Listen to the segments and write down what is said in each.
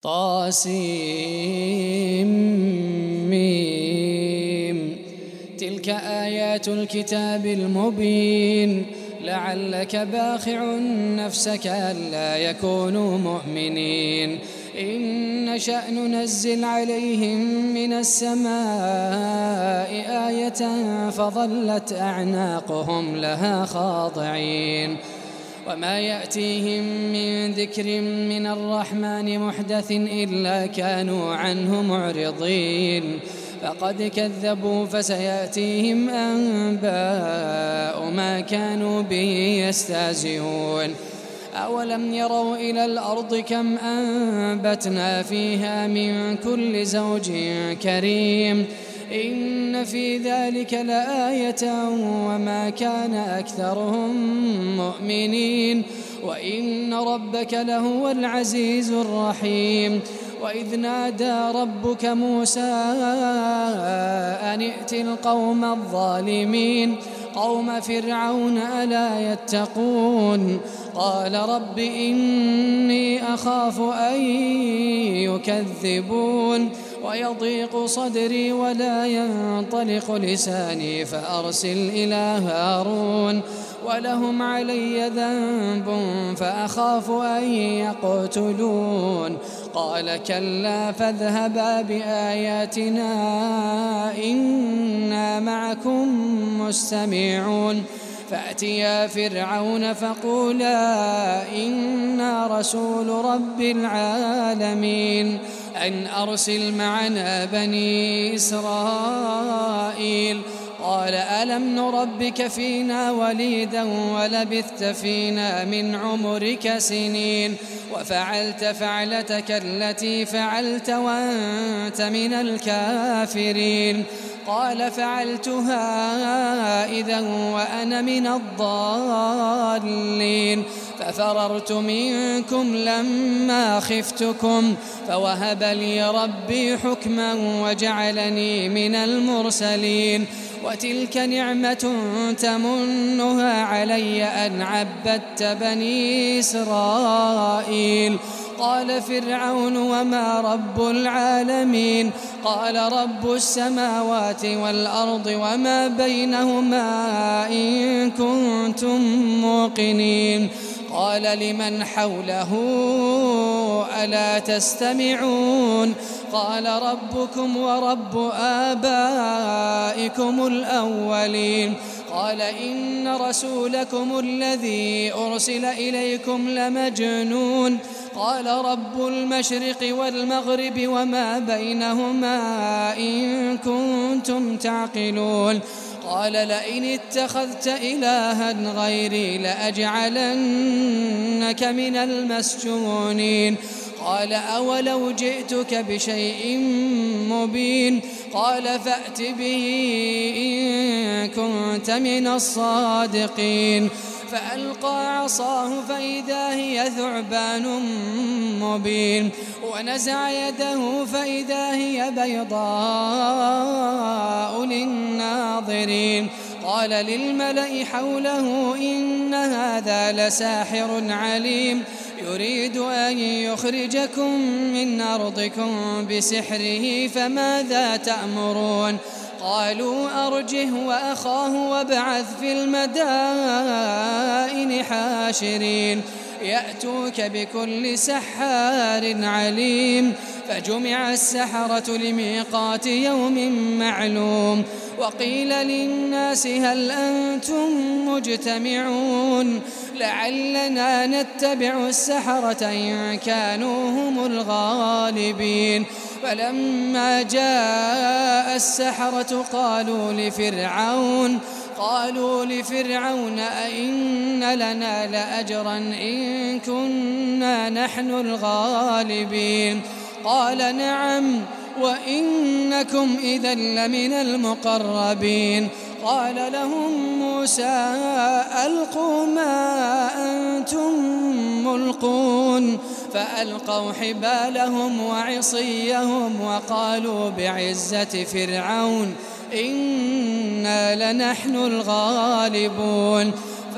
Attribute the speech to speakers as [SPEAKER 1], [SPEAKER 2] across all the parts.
[SPEAKER 1] طاسيم. تلك آيات الكتاب المبين. لعلك باخع نفسك ألا يكونوا مؤمنين. إن نشأ ننزل عليهم من السماء آية فظلت أعناقهم لها خاضعين. وما يأتيهم من ذكر من الرحمن محدث إلا كانوا عنه معرضين. فقد كذبوا فسيأتيهم أنباء ما كانوا به يستهزئون. أولم يروا إلى الأرض كم أنبتنا فيها من كل زوج كريم. إن في ذلك لآية وما كان أكثرهم مؤمنين. وإن ربك لهو العزيز الرحيم. وإذ نادى ربك موسى أن ائت القوم الظالمين قوم فرعون ألا يتقون. قال رب إني أخاف أن يكذبون ويضيق صدري ولا ينطلق لساني فأرسل إلى هارون ولهم علي ذنب فأخاف أن يقتلون. قال كلا فاذهبا بآياتنا إنا معكم مستمعون. فأتيا فرعون فقولا إنا رسول رب العالمين أن أرسل معنا بني إسرائيل. قال ألم نربك فينا وليدا ولبثت فينا من عمرك سنين وفعلت فعلتك التي فعلت وأنت من الكافرين. قال فعلتها إذا وأنا من الضالين. ففررت منكم لما خفتكم فوهب لي ربي حكما وجعلني من المرسلين. وتلك نعمة تمنها علي أن عبدت بني إسرائيل. قال فرعون وما رب العالمين. قال رب السماوات والأرض وما بينهما إن كنتم موقنين. قال لمن حوله ألا تستمعون. قال ربكم ورب آبائكم الأولين. قال إن رسولكم الذي أرسل إليكم لمجنون. قال رب المشرق والمغرب وما بينهما إن كنتم تعقلون. قال لئن اتخذت إلها غيري لأجعلنك من المسجونين. قال أولو جئتك بشيء مبين. قال فأت به إن كنت من الصادقين. فألقى عصاه فإذا هي ثعبان مبين. ونزع يده فإذا هي بيضاء للناظرين. قال للملأ حوله إن هذا لساحر عليم يريد أن يخرجكم من أرضكم بسحره فماذا تأمرون. قالوا أرجه وأخاه وابعث في المدائن حاشرين يأتوك بكل سحار عليم. فجمع السحرة لميقات يوم معلوم. وقيل للناس هل أنتم مجتمعون لعلنا نتبع السحرة إن كانوا هم الغالبين. فلما جاء السحرة قالوا لفرعون أئن لنا لأجرا إن كنا نحن الغالبين. قال نعم وإنكم إذا لمن المقربين. قال لهم موسى ألقوا ما أنتم ملقون. فألقوا حبالهم وعصيهم وقالوا بعزة فرعون إنا لنحن الغالبون.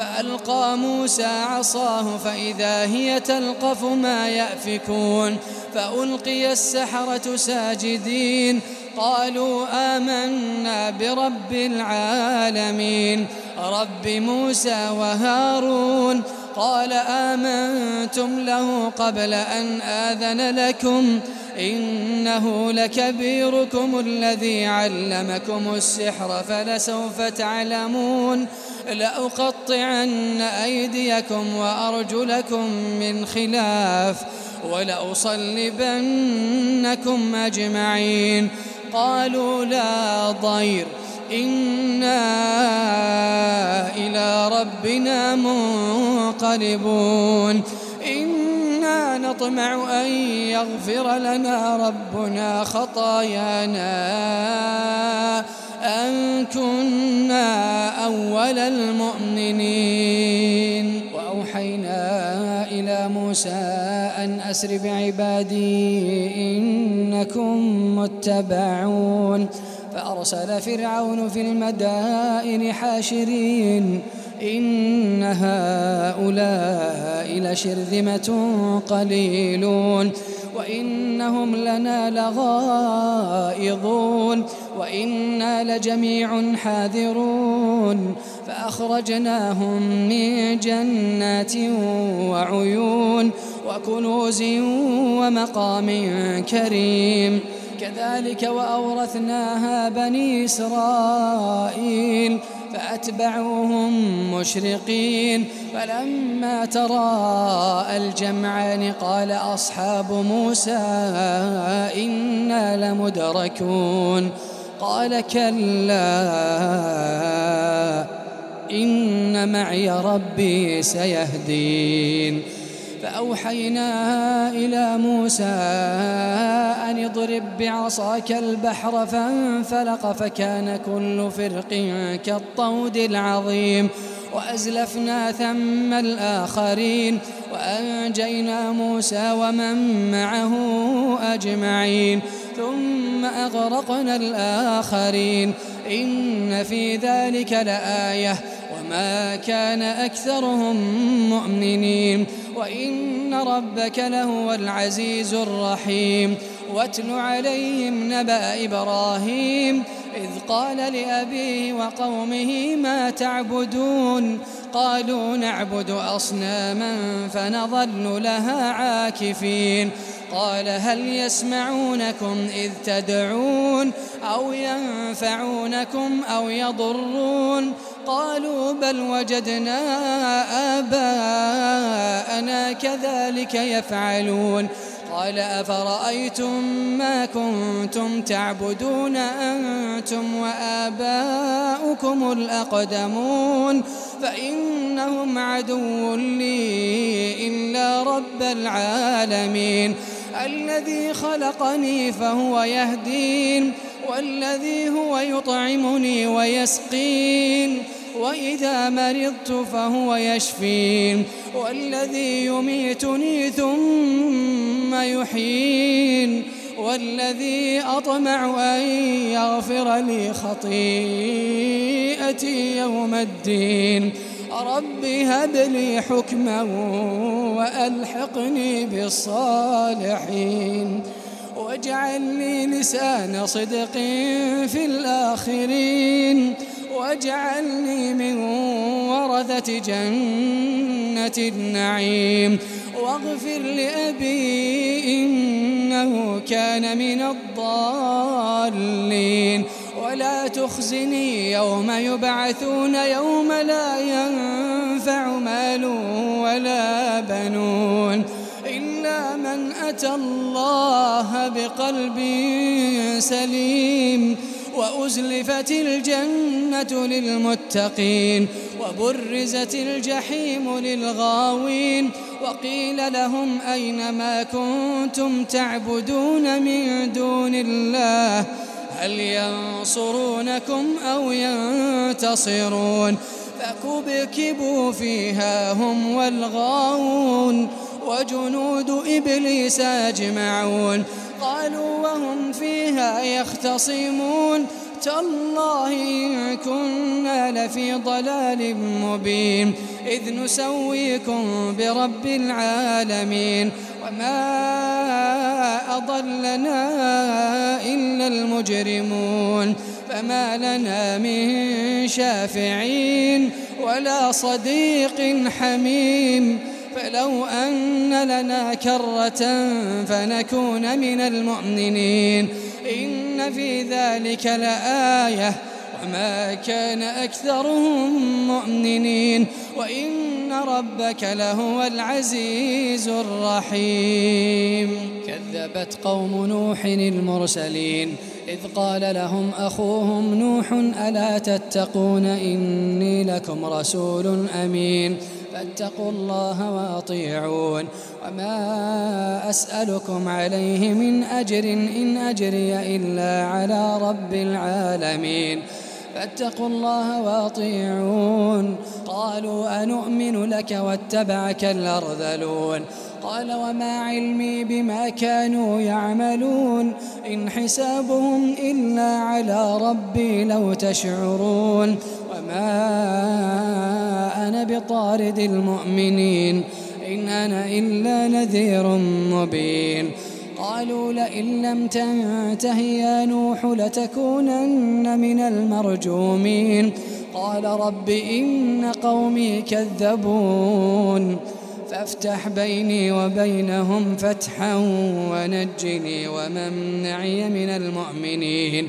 [SPEAKER 1] فألقى موسى عصاه فإذا هي تلقف ما يأفكون. فألقي السحرة ساجدين قالوا آمنا برب العالمين رب موسى وهارون. قال آمنتم له قبل أن آذن لكم إنه لكبيركم الذي علمكم السحر فلسوف تعلمون لأقطعن أيديكم وأرجلكم من خلاف ولأصلبنكم أجمعين. قالوا لا ضير إنا إلى ربنا منقلبون إنا نطمع أن يغفر لنا ربنا خطايانا أن كنا أول المؤمنين. وأوحينا إلى موسى أن أسر بعبادي إنكم متبعون فأرسل فرعون في المدائن حاشرين إن هؤلاء لشرذمة قليلون وإنهم لنا لغائظون وإنا لجميع حاذرون. فأخرجناهم من جنات وعيون وكنوز ومقام كريم كذلك وأورثناها بني إسرائيل فأتبعوهم مشرقين. فلما تراءى الجمعان قال أصحاب موسى إنا لمدركون قال كلا إن معي ربي سيهدين. فأوحينا إلى موسى أن اضرب بعصاك البحر فانفلق فكان كل فرق كالطود العظيم وأزلفنا ثم الآخرين وأنجينا موسى ومن معه أجمعين ثم أغرقنا الآخرين إن في ذلك لآية وما كان أكثرهم مؤمنين وإن ربك لهو العزيز الرحيم. واتل عليهم نبأ إبراهيم إذ قال لأبيه وقومه ما تعبدون قالوا نعبد أصناما فنظل لها عاكفين. قال هل يسمعونكم إذ تدعون أو ينفعونكم أو يضرون قالوا بل وجدنا آباءنا كذلك يفعلون. قال أفرأيتم ما كنتم تعبدون أنتم وآباؤكم الأقدمون فإنهم عدو لي إلا رب العالمين الذي خلقني فهو يهدين والذي هو يطعمني ويسقين وإذا مرضت فهو يشفين والذي يميتني ثم يحيين والذي أطمع أن يغفر لي خطيئتي يوم الدين رب هب لي حكما وألحقني بالصالحين واجعل لي لسان صدق في الآخرين واجعلني من ورثة جنة النعيم واغفر لأبي إنه كان من الضالين ولا تخزني يوم يبعثون يوم لا ينفع مال ولا بنون إلا من أتى الله بقلب سليم وأزلفت الجنة للمتقين وبرزت الجحيم للغاوين وقيل لهم أين ما كنتم تعبدون من دون الله هل ينصرونكم أو ينتصرون فكبكبوا فيها هم والغاوون وجنود إبليس أجمعون قالوا وهم فيها يختصمون تالله إن كنا لفي ضلال مبين إذ نسويكم برب العالمين وما أضلنا إلا المجرمون فما لنا من شافعين ولا صديق حميم فلو أن لنا كرة فنكون من المؤمنين إن في ذلك لآية وما كان أكثرهم مؤمنين وإن ربك لهو العزيز الرحيم. كذبت قوم نوح المرسلين إذ قال لهم أخوهم نوح ألا تتقون إني لكم رسول أمين فاتقوا الله وأطيعون وما أسألكم عليه من أجر إن أجري إلا على رب العالمين فاتقوا الله وأطيعون. قالوا أنؤمن لك واتبعك الأرذلون قال وما علمي بما كانوا يعملون إن حسابهم إلا على ربي لو تشعرون وما أنا بطارد المؤمنين إن أنا إلا نذير مبين. قالوا لئن لم تنته يا نوح لتكونن من المرجومين قال رب إن قومي كذبون فافتح بيني وبينهم فتحا ونجني ومن معي من المؤمنين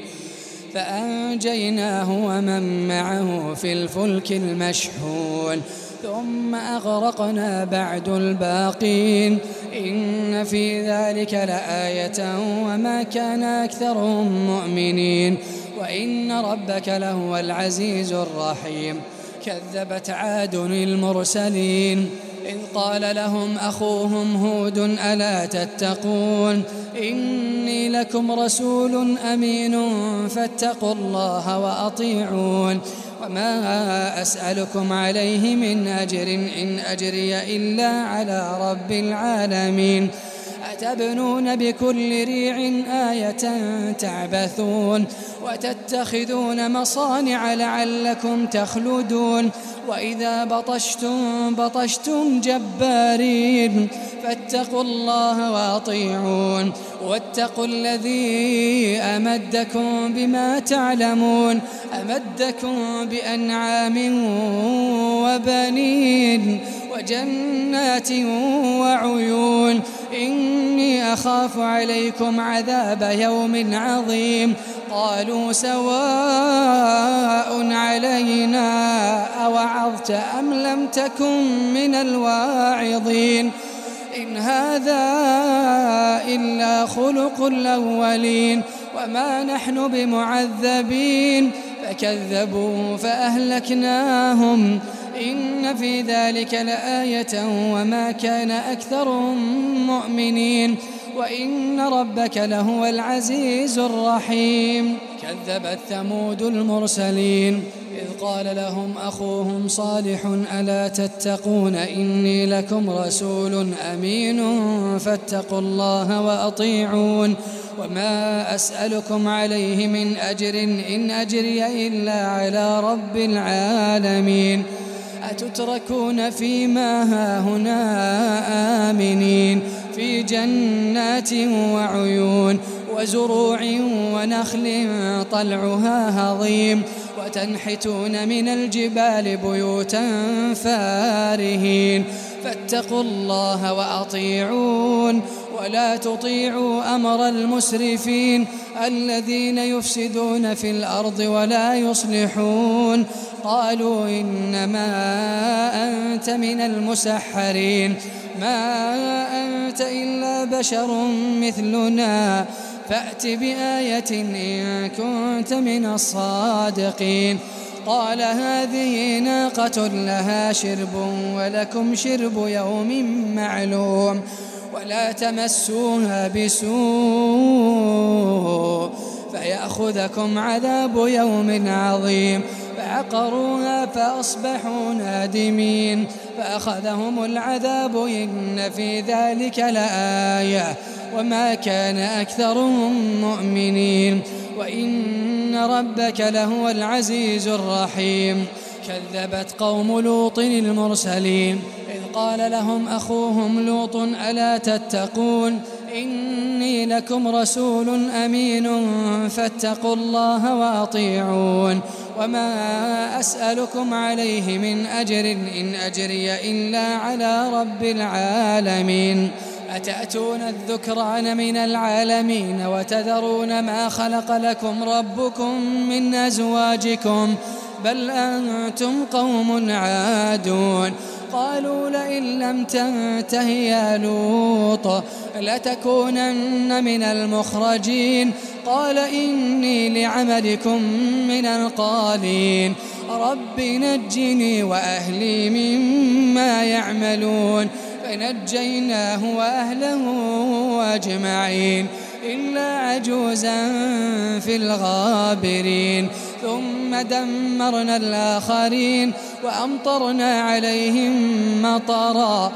[SPEAKER 1] فأنجيناه ومن معه في الفلك المشحون ثم أغرقنا بعد الباقين إن في ذلك لآية وما كان أكثرهم مؤمنين وإن ربك لهو العزيز الرحيم. كذبت عاد المرسلين إذ قال لهم أخوهم هود ألا تتقون إني لكم رسول أمين فاتقوا الله وأطيعون وما أسألكم عليه من أجر إن أجري إلا على رب العالمين أتبنون بكل ريع آية تعبثون وتتخذون مصانع لعلكم تخلدون وإذا بطشتم جبارين فاتقوا الله وأطيعون واتقوا الذي أمدكم بما تعلمون أمدكم بأنعام وبنين وجنات وعيون إني أخاف عليكم عذاب يوم عظيم. قالوا سواء علينا أوعظت أم لم تكن من الواعظين إن هذا إلا خلق الأولين وما نحن بمعذبين فكذبوا فأهلكناهم إن في ذلك لآية وما كان أكثرهم مؤمنين وإن ربك لهو العزيز الرحيم. كذبت ثمود المرسلين إذ قال لهم أخوهم صالح ألا تتقون إني لكم رسول أمين فاتقوا الله وأطيعون وما أسألكم عليه من أجر إن أجري إلا على رب العالمين أتتركون فيما هاهنا آمنين في جنات وعيون وزروع ونخل طلعها هضيم وتنحتون من الجبال بيوتا فارهين فاتقوا الله وأطيعون ولا تطيعوا أمر المسرفين الذين يفسدون في الأرض ولا يصلحون. قالوا إنما أنت من المسحرين ما أنت إلا بشر مثلنا فأت بآية إن كنت من الصادقين. قال هذه ناقة لها شرب ولكم شرب يوم معلوم ولا تمسوها بسوء فيأخذكم عذاب يوم عظيم. فعقروها فأصبحوا نادمين فأخذهم العذاب إن في ذلك لآية وما كان أكثرهم مؤمنين وإن ربك لهو العزيز الرحيم. كذبت قوم لوط المرسلين إذ قال لهم أخوهم لوط ألا تتقون إني لكم رسول أمين فاتقوا الله وأطيعون وما أسألكم عليه من أجر إن أجري إلا على رب العالمين أتأتون الذكران من العالمين وتذرون ما خلق لكم ربكم من أزواجكم بل أنتم قوم عادون قالوا لئن لم تنته يا لوط لتكونن من المخرجين قال إني لعملكم من القالين رب نجني وأهلي مما يعملون فنجيناه وأهله أجمعين إلا عجوزا في الغابرين ثم دمرنا الآخرين وأمطرنا عليهم مطرا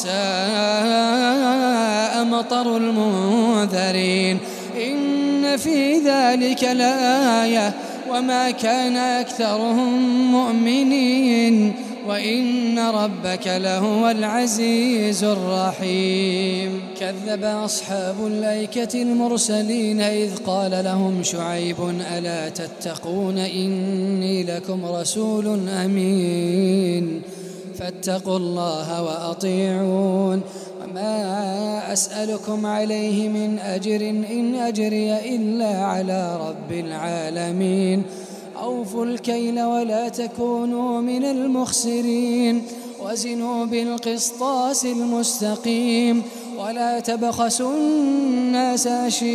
[SPEAKER 1] فساء مطر المنذرين إن في ذلك لآية وما كان أكثرهم مؤمنين وإن ربك لهو العزيز الرحيم كذب أصحاب الأيكة المرسلين إذ قال لهم شعيب ألا تتقون إني لكم رسول أمين فاتقوا الله وأطيعون وما أسألكم عليه من أجر إن أجري إلا على رب العالمين أوفوا الكيل ولا تكونوا من المخسرين وزنوا بالقسطاس المستقيم ولا تبخسوا الناس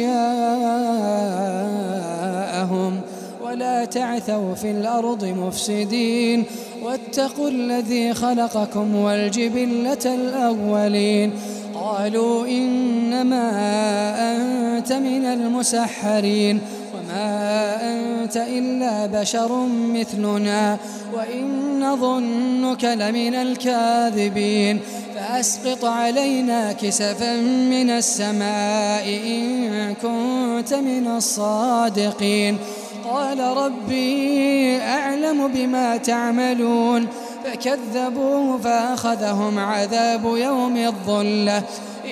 [SPEAKER 1] أشياءهم ولا تعثوا في الأرض مفسدين واتقوا الذي خلقكم والجبلة الأولين قالوا إنما أنت من المسحرين وما أنت إلا بشر مثلنا وإن نظنك لمن الكاذبين فأسقط علينا كسفا من السماء إن كنت من الصادقين قال ربي أعلم بما تعملون فكذبوه فأخذهم عذاب يوم الظلة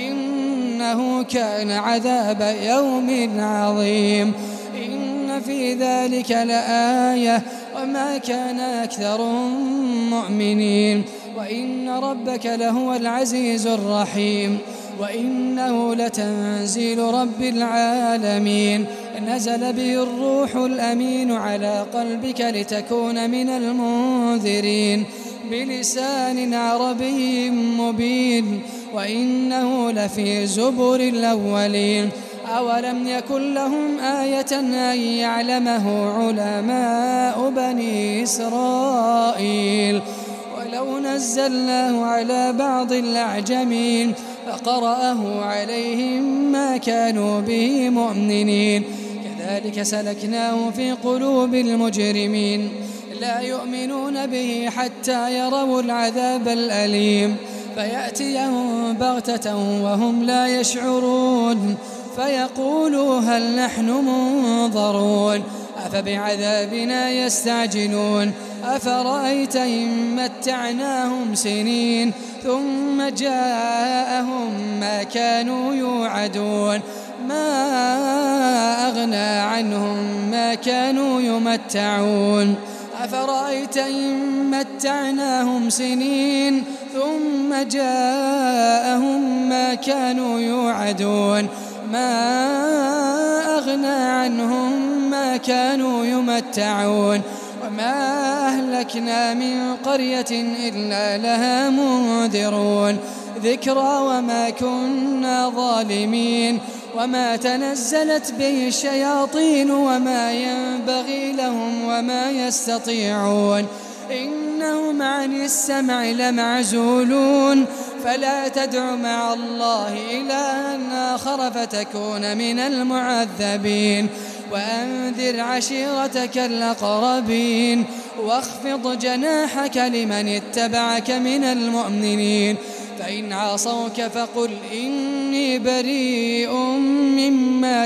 [SPEAKER 1] إنه كان عذاب يوم عظيم إن في ذلك لآية وما كان أكثرهم مؤمنين وإن ربك لهو العزيز الرحيم وإنه لتنزيل رب العالمين نزل به الروح الأمين على قلبك لتكون من المنذرين بلسان عربي مبين وإنه لفي زبر الأولين أولم يكن لهم آية أن يعلمه علماء بني إسرائيل ولو نزلناه على بعض الأعجمين فقرأه عليهم ما كانوا به مؤمنين كذلك سلكناه في قلوب المجرمين لا يؤمنون به حتى يروا العذاب الأليم فيأتيهم بغتة وهم لا يشعرون فيقولوا هل نحن منظرون أفبعذابنا يستعجلون أفرأيت إن متعناهم سنين ثم جاءهم ما كانوا يوعدون ما أغنى عنهم ما كانوا يمتعون أفرأيت إن متعناهم سنين ثم جاءهم ما كانوا يوعدون ما أغنى عنهم ما كانوا يمتعون وما أهلكنا من قرية إلا لها منذرون ذكرى وما كنا ظالمين وما تنزلت به الشياطين وما ينبغي لهم وما يستطيعون إنهم عن السمع لمعزولون فلا تدع مع الله إلها آخر فتكون من المعذبين وأنذر عشيرتك الأقربين واخفض جناحك لمن اتبعك من المؤمنين فإن عصوك فقل إني بريء مما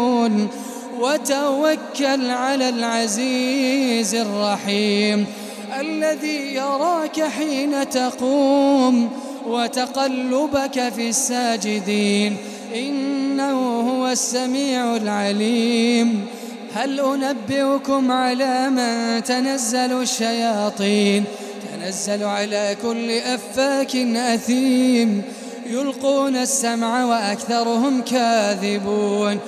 [SPEAKER 1] تعملون وتوكل على العزيز الرحيم الذي يراك حين تقوم وتقلبك في الساجدين إنه هو السميع العليم. هل أنبئكم على من تنزل الشياطين؟ تنزل على كل أفاك أثيم يلقون السمع وأكثرهم كاذبون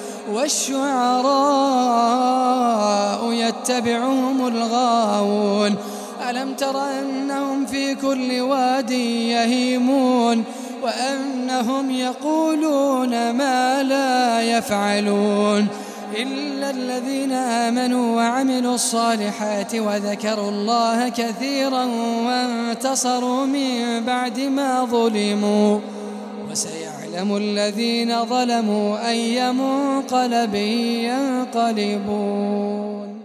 [SPEAKER 1] والشعراء يتبعهم الغاوون. ألم تر أنهم في كل واد يهيمون وأنهم يقولون ما لا يفعلون إلا الذين آمنوا وعملوا الصالحات وذكروا الله كثيرا وانتصروا من بعد ما ظلموا وسيعلم الذين ظلموا أي منقلب ينقلبون.